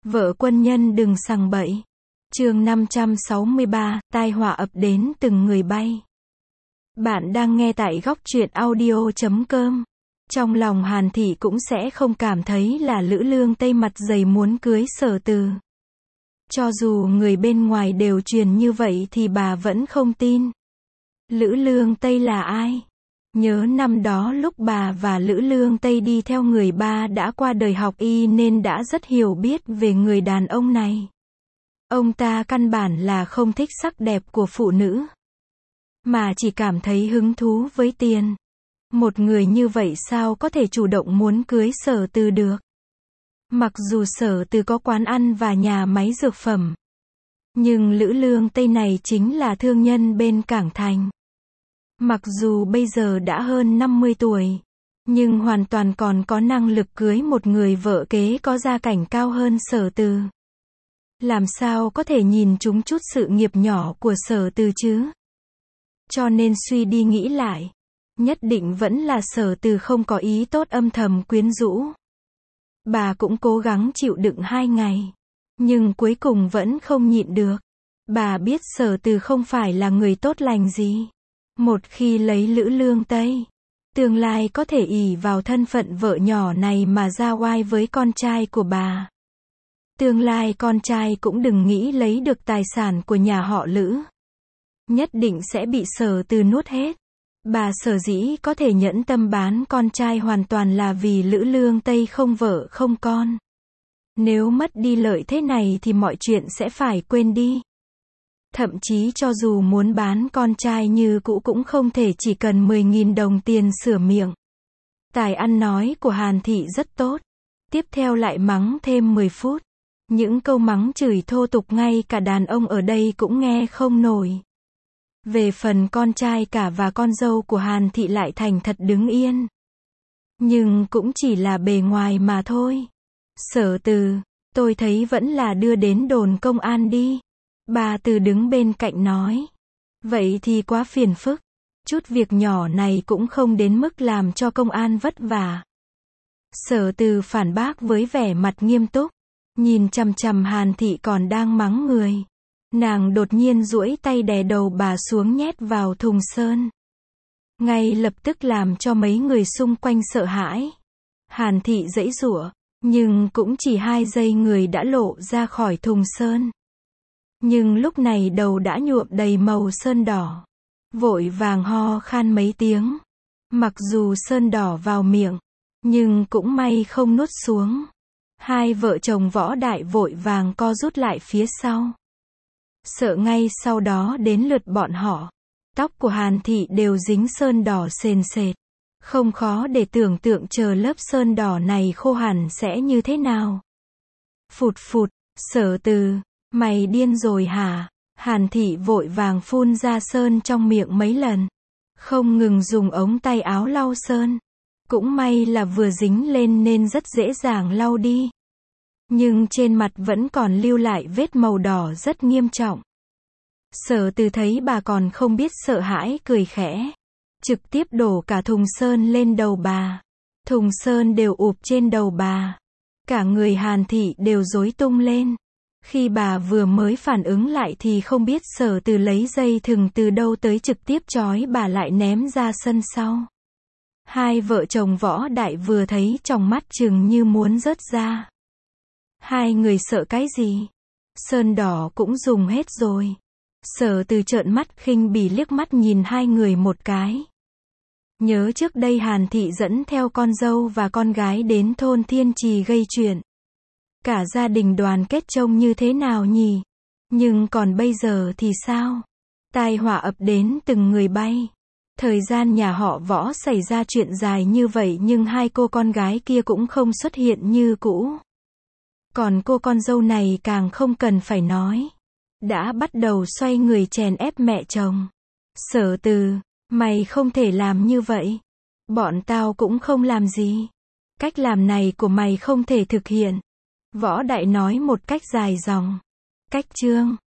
Vợ quân nhân đừng sằng bậy. Chương 563, tai họa ập đến từng người bay. Bạn đang nghe tại góc truyện audio.com. Trong lòng Hàn Thị cũng sẽ không cảm thấy là Lữ Lương Tây mặt dày muốn cưới Sở Từ. Cho dù người bên ngoài đều truyền như vậy thì bà vẫn không tin. Lữ Lương Tây là ai? Nhớ năm đó lúc bà và Lữ Lương Tây đi theo người ba đã qua đời học y nên đã rất hiểu biết về người đàn ông này. Ông ta căn bản là không thích sắc đẹp của phụ nữ, mà chỉ cảm thấy hứng thú với tiền. Một người như vậy sao có thể chủ động muốn cưới Sở Từ được? Mặc dù Sở Từ có quán ăn và nhà máy dược phẩm, nhưng Lữ Lương Tây này chính là thương nhân bên Cảng Thành. Mặc dù bây giờ đã hơn 50 tuổi, nhưng hoàn toàn còn có năng lực cưới một người vợ kế có gia cảnh cao hơn Sở Từ. Làm sao có thể nhìn trúng chút sự nghiệp nhỏ của Sở Từ chứ? Cho nên suy đi nghĩ lại, nhất định vẫn là Sở Từ không có ý tốt âm thầm quyến rũ. Bà cũng cố gắng chịu đựng 2 ngày, nhưng cuối cùng vẫn không nhịn được. Bà biết Sở Từ không phải là người tốt lành gì. Một khi lấy Lữ Lương Tây, tương lai có thể ỷ vào thân phận vợ nhỏ này mà ra oai với con trai của bà. Tương lai con trai cũng đừng nghĩ lấy được tài sản của nhà họ Lữ. Nhất định sẽ bị Sở Từ nuốt hết. Bà sở dĩ có thể nhẫn tâm bán con trai hoàn toàn là vì Lữ Lương Tây không vợ không con. Nếu mất đi lợi thế này thì mọi chuyện sẽ phải quên đi. Thậm chí cho dù muốn bán con trai như cũ cũng không thể, chỉ cần 10.000 đồng tiền sửa miệng. Tài ăn nói của Hàn Thị rất tốt. Tiếp theo lại mắng thêm 10 phút. Những câu mắng chửi thô tục ngay cả đàn ông ở đây cũng nghe không nổi. Về phần con trai cả và con dâu của Hàn Thị lại thành thật đứng yên. Nhưng cũng chỉ là bề ngoài mà thôi. Sở Từ, tôi thấy vẫn là đưa đến đồn công an đi. Bà Từ đứng bên cạnh nói. Vậy thì quá phiền phức. Chút việc nhỏ này cũng không đến mức làm cho công an vất vả. Sở Từ phản bác với vẻ mặt nghiêm túc. Nhìn chằm chằm Hàn Thị còn đang mắng người. Nàng đột nhiên duỗi tay đè đầu bà xuống nhét vào thùng sơn. Ngay lập tức làm cho mấy người xung quanh sợ hãi. Hàn Thị giãy giụa, nhưng cũng chỉ 2 giây người đã lộ ra khỏi thùng sơn. Nhưng lúc này đầu đã nhuộm đầy màu sơn đỏ. Vội vàng ho khan mấy tiếng. Mặc dù sơn đỏ vào miệng, nhưng cũng may không nuốt xuống. 2 vợ chồng Võ Đại vội vàng co rút lại phía sau. Sợ ngay sau đó đến lượt bọn họ. Tóc của Hàn Thị đều dính sơn đỏ sền sệt. Không khó để tưởng tượng chờ lớp sơn đỏ này khô hẳn sẽ như thế nào. Phụt phụt, Sở Từ, mày điên rồi hả? Hàn Thị vội vàng phun ra sơn trong miệng mấy lần. Không ngừng dùng ống tay áo lau sơn. Cũng may là vừa dính lên nên rất dễ dàng lau đi. Nhưng trên mặt vẫn còn lưu lại vết màu đỏ rất nghiêm trọng. Sở Từ thấy bà còn không biết sợ hãi cười khẽ. Trực tiếp đổ cả thùng sơn lên đầu bà. Thùng sơn đều ụp trên đầu bà. Cả người Hàn Thị đều rối tung lên. Khi bà vừa mới phản ứng lại thì không biết Sở Từ lấy dây thừng từ đâu tới trực tiếp trói bà lại ném ra sân sau. 2 vợ chồng Võ Đại vừa thấy trong mắt chừng như muốn rớt ra. 2 người sợ cái gì? Sơn đỏ cũng dùng hết rồi. Sở Từ trợn mắt khinh bỉ liếc mắt nhìn 2 người một cái. Nhớ trước đây Hàn Thị dẫn theo con dâu và con gái đến thôn Thiên Trì gây chuyện. Cả gia đình đoàn kết trông như thế nào nhỉ? Nhưng còn bây giờ thì sao? Tai họa ập đến từng người bay. Thời gian nhà họ Võ xảy ra chuyện dài như vậy nhưng 2 cô con gái kia cũng không xuất hiện như cũ. Còn cô con dâu này càng không cần phải nói. Đã bắt đầu xoay người chèn ép mẹ chồng. Sở Từ, mày không thể làm như vậy. Bọn tao cũng không làm gì. Cách làm này của mày không thể thực hiện. Võ Đại nói một cách dài dòng. Cách chương